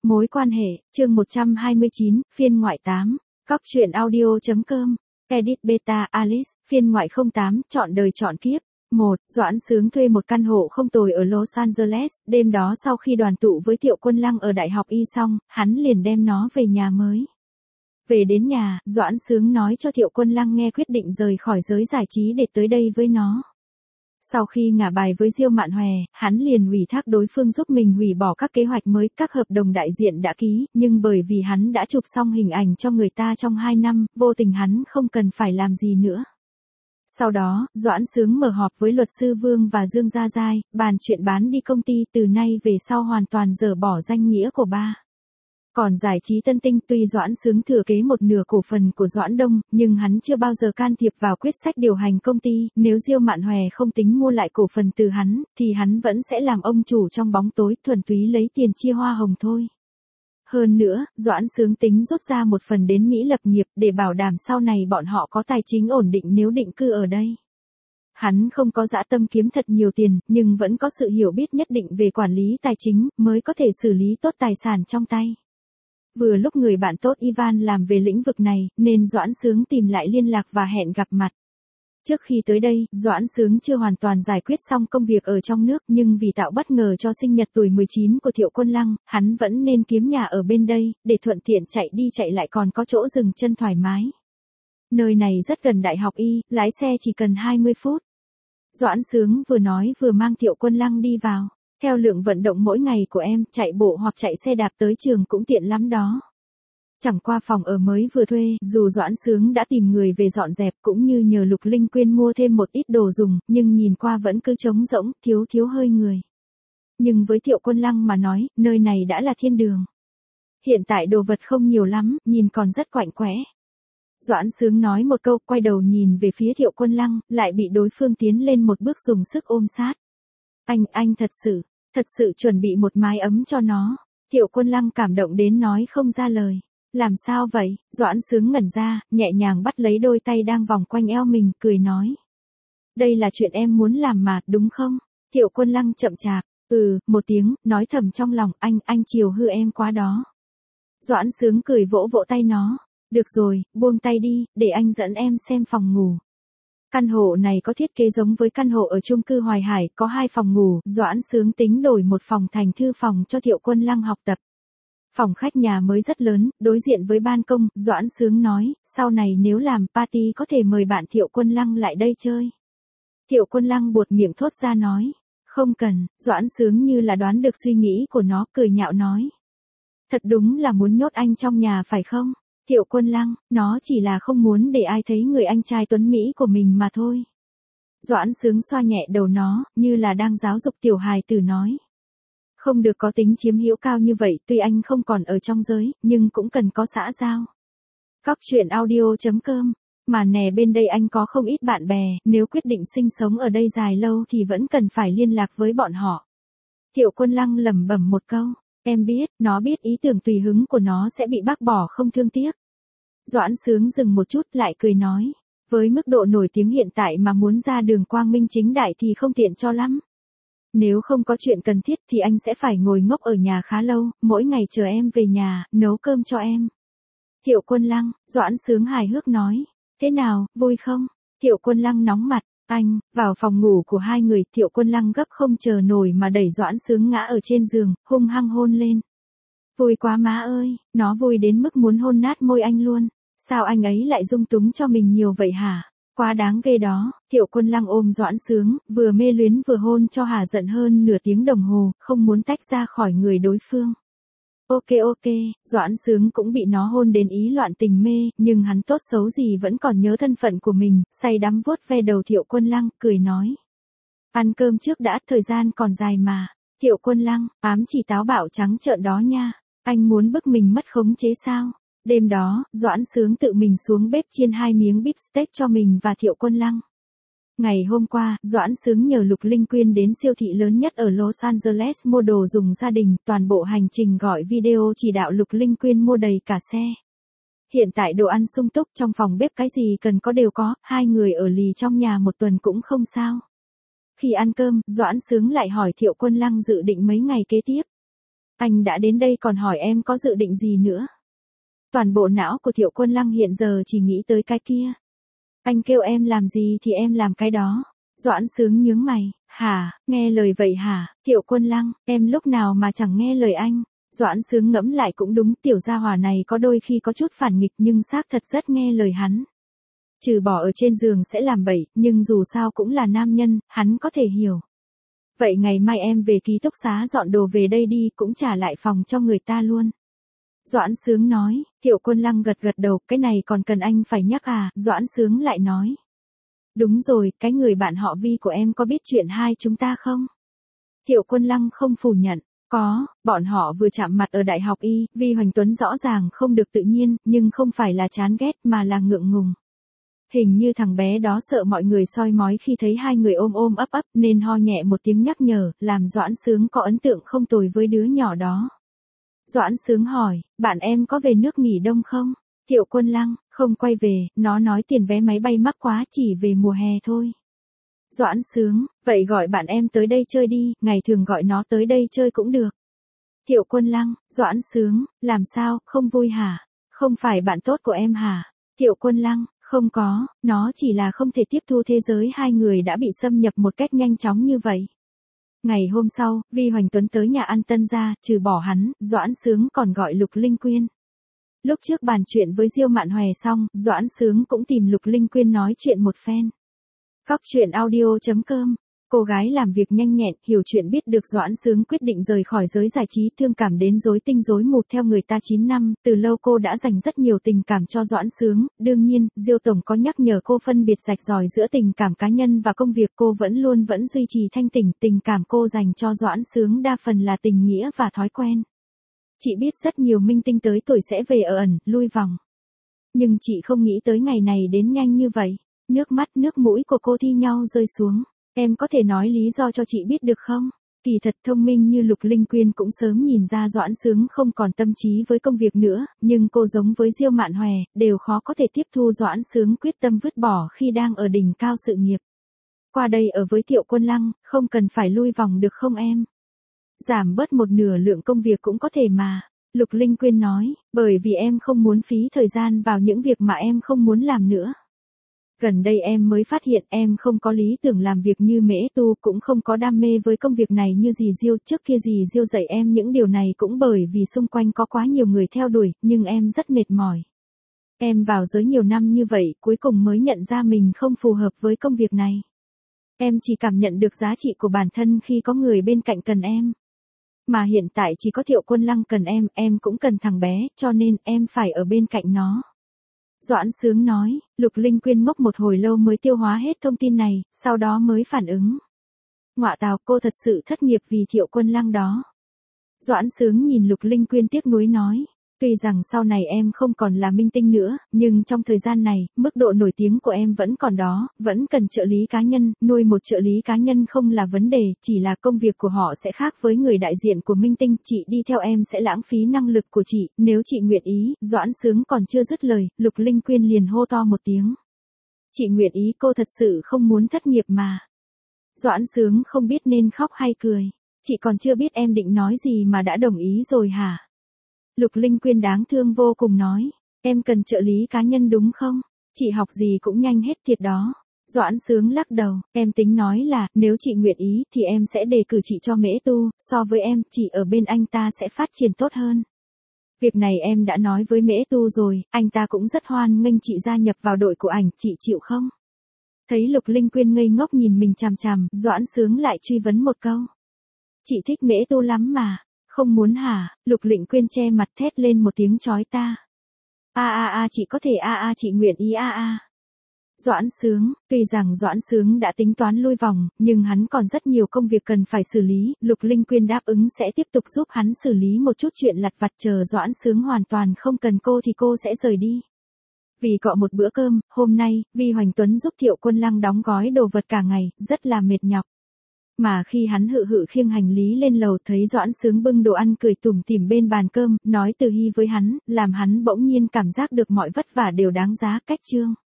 Mối quan hệ, chương 129, phiên ngoại 8. Cóc truyện audio.com. Edit Beta Alice, phiên ngoại 08, chọn đời chọn kiếp. 1. Doãn Sướng thuê một căn hộ không tồi ở Los Angeles. Đêm đó sau khi đoàn tụ với Thiệu Quân Lăng ở đại học Y xong, hắn liền đem nó về nhà mới. Về đến nhà, Doãn Sướng nói cho Thiệu Quân Lăng nghe quyết định rời khỏi giới giải trí để tới đây với nó. Sau khi ngả bài với Diêu Mạn Hòe, hắn liền ủy thác đối phương giúp mình hủy bỏ các kế hoạch mới, các hợp đồng đại diện đã ký, nhưng bởi vì hắn đã chụp xong hình ảnh cho người ta trong 2 năm, vô tình hắn không cần phải làm gì nữa. Sau đó, Doãn Sướng mở họp với luật sư Vương và Dương Gia Giai, bàn chuyện bán đi công ty, từ nay về sau hoàn toàn dỡ bỏ danh nghĩa của ba. Còn giải trí Tân Tinh, tuy Doãn Sướng thừa kế một nửa cổ phần của Doãn Đông, nhưng hắn chưa bao giờ can thiệp vào quyết sách điều hành công ty, nếu Diêu Mạn Hòe không tính mua lại cổ phần từ hắn, thì hắn vẫn sẽ làm ông chủ trong bóng tối, thuần túy lấy tiền chia hoa hồng thôi. Hơn nữa, Doãn Sướng tính rút ra một phần đến Mỹ lập nghiệp để bảo đảm sau này bọn họ có tài chính ổn định nếu định cư ở đây. Hắn không có dã tâm kiếm thật nhiều tiền, nhưng vẫn có sự hiểu biết nhất định về quản lý tài chính, mới có thể xử lý tốt tài sản trong tay. Vừa lúc người bạn tốt Ivan làm về lĩnh vực này, nên Doãn Sướng tìm lại liên lạc và hẹn gặp mặt. Trước khi tới đây, Doãn Sướng chưa hoàn toàn giải quyết xong công việc ở trong nước, nhưng vì tạo bất ngờ cho sinh nhật tuổi 19 của Thiệu Quân Lăng, hắn vẫn nên kiếm nhà ở bên đây, để thuận tiện chạy đi chạy lại còn có chỗ dừng chân thoải mái. Nơi này rất gần đại học Y, lái xe chỉ cần 20 phút. Doãn Sướng vừa nói vừa mang Thiệu Quân Lăng đi vào. Theo lượng vận động mỗi ngày của em, chạy bộ hoặc chạy xe đạp tới trường cũng tiện lắm đó. Chẳng qua phòng ở mới vừa thuê, dù Doãn Sướng đã tìm người về dọn dẹp cũng như nhờ Lục Linh Quyên mua thêm một ít đồ dùng, nhưng nhìn qua vẫn cứ trống rỗng, thiếu hơi người. Nhưng với Thiệu Quân Lăng mà nói, nơi này đã là thiên đường. Hiện tại đồ vật không nhiều lắm, nhìn còn rất quạnh quẽ. Doãn Sướng nói một câu, quay đầu nhìn về phía Thiệu Quân Lăng, lại bị đối phương tiến lên một bước dùng sức ôm sát. Anh thật sự chuẩn bị một mái ấm cho nó. Thiệu Quân Lăng cảm động đến nói không ra lời. Làm sao vậy? Doãn Sướng ngẩn ra, nhẹ nhàng bắt lấy đôi tay đang vòng quanh eo mình, cười nói. Đây là chuyện em muốn làm mà, đúng không? Thiệu Quân Lăng chậm chạp, một tiếng, nói thầm trong lòng, anh chiều hư em quá đó. Doãn Sướng cười vỗ vỗ tay nó. Được rồi, buông tay đi, để anh dẫn em xem phòng ngủ. Căn hộ này có thiết kế giống với căn hộ ở chung cư Hoài Hải, có 2 phòng ngủ, Doãn Sướng tính đổi một phòng thành thư phòng cho Thiệu Quân Lăng học tập. Phòng khách nhà mới rất lớn, đối diện với ban công, Doãn Sướng nói, sau này nếu làm party có thể mời bạn Thiệu Quân Lăng lại đây chơi. Thiệu Quân Lăng buột miệng thốt ra nói, không cần. Doãn Sướng như là đoán được suy nghĩ của nó, cười nhạo nói. Thật đúng là muốn nhốt anh trong nhà phải không? Thiệu Quân Lăng, nó chỉ là không muốn để ai thấy người anh trai tuấn Mỹ của mình mà thôi. Doãn Sướng xoa nhẹ đầu nó, như là đang giáo dục tiểu hài tử nói. Không được có tính chiếm hữu cao như vậy, tuy anh không còn ở trong giới, nhưng cũng cần có xã giao. Cóc truyện audio.com. Mà nè, bên đây anh có không ít bạn bè, nếu quyết định sinh sống ở đây dài lâu thì vẫn cần phải liên lạc với bọn họ. Thiệu Quân Lăng lẩm bẩm một câu. Em biết, nó biết ý tưởng tùy hứng của nó sẽ bị bác bỏ không thương tiếc. Doãn Sướng dừng một chút lại cười nói. Với mức độ nổi tiếng hiện tại mà muốn ra đường quang minh chính đại thì không tiện cho lắm. Nếu không có chuyện cần thiết thì anh sẽ phải ngồi ngốc ở nhà khá lâu, mỗi ngày chờ em về nhà, nấu cơm cho em. Thiệu Quân Lăng, Doãn Sướng hài hước nói. Thế nào, vui không? Thiệu Quân Lăng nóng mặt. Anh, vào phòng ngủ của hai người, Thiệu Quân Lăng gấp không chờ nổi mà đẩy Doãn Sướng ngã ở trên giường, hung hăng hôn lên. Vui quá má ơi, nó vui đến mức muốn hôn nát môi anh luôn. Sao anh ấy lại dung túng cho mình nhiều vậy hả? Quá đáng ghê đó. Thiệu Quân Lăng ôm Doãn Sướng, vừa mê luyến vừa hôn cho hả giận hơn nửa tiếng đồng hồ, không muốn tách ra khỏi người đối phương. Ok, Doãn Sướng cũng bị nó hôn đến ý loạn tình mê, nhưng hắn tốt xấu gì vẫn còn nhớ thân phận của mình, say đắm vuốt ve đầu Thiệu Quân Lăng, cười nói. Ăn cơm trước đã, thời gian còn dài mà. Thiệu Quân Lăng, ám chỉ táo bạo trắng trợn đó nha. Anh muốn bức mình mất khống chế sao? Đêm đó, Doãn Sướng tự mình xuống bếp chiên 2 miếng bít steak cho mình và Thiệu Quân Lăng. Ngày hôm qua, Doãn Sướng nhờ Lục Linh Quyên đến siêu thị lớn nhất ở Los Angeles mua đồ dùng gia đình, toàn bộ hành trình gọi video chỉ đạo Lục Linh Quyên mua đầy cả xe. Hiện tại đồ ăn sung túc, trong phòng bếp cái gì cần có đều có, 2 người ở lì trong nhà 1 tuần cũng không sao. Khi ăn cơm, Doãn Sướng lại hỏi Thiệu Quân Lăng dự định mấy ngày kế tiếp. Anh đã đến đây còn hỏi em có dự định gì nữa. Toàn bộ não của Thiệu Quân Lăng hiện giờ chỉ nghĩ tới cái kia. Anh kêu em làm gì thì em làm cái đó. Doãn Sướng nhướng mày, hả, nghe lời vậy hả, Thiệu Quân Lăng, em lúc nào mà chẳng nghe lời anh. Doãn Sướng ngẫm lại cũng đúng, tiểu gia hỏa này có đôi khi có chút phản nghịch nhưng xác thật rất nghe lời hắn. Trừ bỏ ở trên giường sẽ làm bậy, nhưng dù sao cũng là nam nhân, hắn có thể hiểu. Vậy ngày mai em về ký túc xá dọn đồ về đây đi, cũng trả lại phòng cho người ta luôn. Doãn Sướng nói. Thiệu Quân Lăng gật gật đầu, cái này còn cần anh phải nhắc à, Doãn Sướng lại nói. Đúng rồi, cái người bạn họ Vi của em có biết chuyện hai chúng ta không? Thiệu Quân Lăng không phủ nhận. Có, bọn họ vừa chạm mặt ở Đại học Y, Vi Hoành Tuấn rõ ràng không được tự nhiên, nhưng không phải là chán ghét mà là ngượng ngùng. Hình như thằng bé đó sợ mọi người soi mói khi thấy hai người ôm ôm ấp ấp nên ho nhẹ một tiếng nhắc nhở, làm Doãn Sướng có ấn tượng không tồi với đứa nhỏ đó. Doãn Sướng hỏi, bạn em có về nước nghỉ đông không? Thiệu Quân Lăng, không quay về, nó nói tiền vé máy bay mắc quá, chỉ về mùa hè thôi. Doãn Sướng, vậy gọi bạn em tới đây chơi đi, ngày thường gọi nó tới đây chơi cũng được. Thiệu Quân Lăng, Doãn Sướng, làm sao, không vui hả? Không phải bạn tốt của em hả? Thiệu Quân Lăng, không có, nó chỉ là không thể tiếp thu thế giới hai người đã bị xâm nhập một cách nhanh chóng như vậy. Ngày hôm sau, Vi Hoành Tuấn tới nhà ăn Tân gia, trừ bỏ hắn, Doãn Sướng còn gọi Lục Linh Quyên. Lúc trước bàn chuyện với Diêu Mạn Hòe xong, Doãn Sướng cũng tìm Lục Linh Quyên nói chuyện một phen. Cóc truyện audio.com. Cô gái làm việc nhanh nhẹn, hiểu chuyện biết được Doãn Sướng quyết định rời khỏi giới giải trí, thương cảm đến rối tinh rối mù theo người ta 9 năm, từ lâu cô đã dành rất nhiều tình cảm cho Doãn Sướng, đương nhiên, Diêu tổng có nhắc nhở cô phân biệt rạch ròi giữa tình cảm cá nhân và công việc, cô vẫn duy trì thanh tỉnh, tình cảm cô dành cho Doãn Sướng đa phần là tình nghĩa và thói quen. Chị biết rất nhiều minh tinh tới tuổi sẽ về ở ẩn, lui vòng. Nhưng chị không nghĩ tới ngày này đến nhanh như vậy. Nước mắt nước mũi của cô thi nhau rơi xuống. Em có thể nói lý do cho chị biết được không? Kỳ thật thông minh như Lục Linh Quyên cũng sớm nhìn ra Doãn Sướng không còn tâm trí với công việc nữa, nhưng cô giống với Diêu Mạn Hòe, đều khó có thể tiếp thu Doãn Sướng quyết tâm vứt bỏ khi đang ở đỉnh cao sự nghiệp. Qua đây ở với Thiệu Quân Lăng, không cần phải lui vòng được không em? Giảm bớt một nửa lượng công việc cũng có thể mà. Lục Linh Quyên nói, bởi vì em không muốn phí thời gian vào những việc mà em không muốn làm nữa. Gần đây em mới phát hiện em không có lý tưởng làm việc như Mễ Tu, cũng không có đam mê với công việc này như dì Diêu. Trước kia dì Diêu dạy em những điều này cũng bởi vì xung quanh có quá nhiều người theo đuổi, nhưng em rất mệt mỏi. Em vào giới nhiều năm như vậy, cuối cùng mới nhận ra mình không phù hợp với công việc này. Em chỉ cảm nhận được giá trị của bản thân khi có người bên cạnh cần em. Mà hiện tại chỉ có Thiệu Quân Lăng cần em cũng cần thằng bé, cho nên em phải ở bên cạnh nó. Doãn Sướng nói. Lục Linh Quyên ngốc một hồi lâu mới tiêu hóa hết thông tin này, sau đó mới phản ứng. Ngọa tào, cô thật sự thất nghiệp vì Thiệu Quân Lăng đó. Doãn Sướng nhìn Lục Linh Quyên tiếc nuối nói. Tuy rằng sau này em không còn là minh tinh nữa, nhưng trong thời gian này, mức độ nổi tiếng của em vẫn còn đó, vẫn cần trợ lý cá nhân, nuôi một trợ lý cá nhân không là vấn đề, chỉ là công việc của họ sẽ khác với người đại diện của minh tinh, chị đi theo em sẽ lãng phí năng lực của chị, nếu chị nguyện ý. Doãn Sướng còn chưa dứt lời, Lục Linh Quyên liền hô to một tiếng. Chị nguyện ý, cô thật sự không muốn thất nghiệp mà. Doãn Sướng không biết nên khóc hay cười. Chị còn chưa biết em định nói gì mà đã đồng ý rồi hả? Lục Linh Quyên đáng thương vô cùng nói, em cần trợ lý cá nhân đúng không? Chị học gì cũng nhanh hết thiệt đó. Doãn Sướng lắc đầu, em tính nói là, nếu chị nguyện ý thì em sẽ đề cử chị cho Mễ Tu, so với em, chị ở bên anh ta sẽ phát triển tốt hơn. Việc này em đã nói với Mễ Tu rồi, anh ta cũng rất hoan nghênh chị gia nhập vào đội của ảnh, chị chịu không? Thấy Lục Linh Quyên ngây ngốc nhìn mình chằm chằm, Doãn Sướng lại truy vấn một câu. Chị thích Mễ Tu lắm mà. Không muốn hả? Lục Linh Quyên che mặt thét lên một tiếng chói ta. Chị có thể chị nguyện ý Doãn Sướng, tuy rằng Doãn Sướng đã tính toán lui vòng, nhưng hắn còn rất nhiều công việc cần phải xử lý, Lục Linh Quyên đáp ứng sẽ tiếp tục giúp hắn xử lý một chút chuyện lặt vặt, chờ Doãn Sướng hoàn toàn không cần cô thì cô sẽ rời đi. Vì cọ một bữa cơm, hôm nay, Vi Hoành Tuấn giúp Thiệu Quân Lăng đóng gói đồ vật cả ngày, rất là mệt nhọc. Mà khi hắn hự khiêng hành lý lên lầu thấy Doãn Sướng bưng đồ ăn cười tủm tỉm bên bàn cơm, nói từ hi với hắn, làm hắn bỗng nhiên cảm giác được mọi vất vả đều đáng giá. Cách chương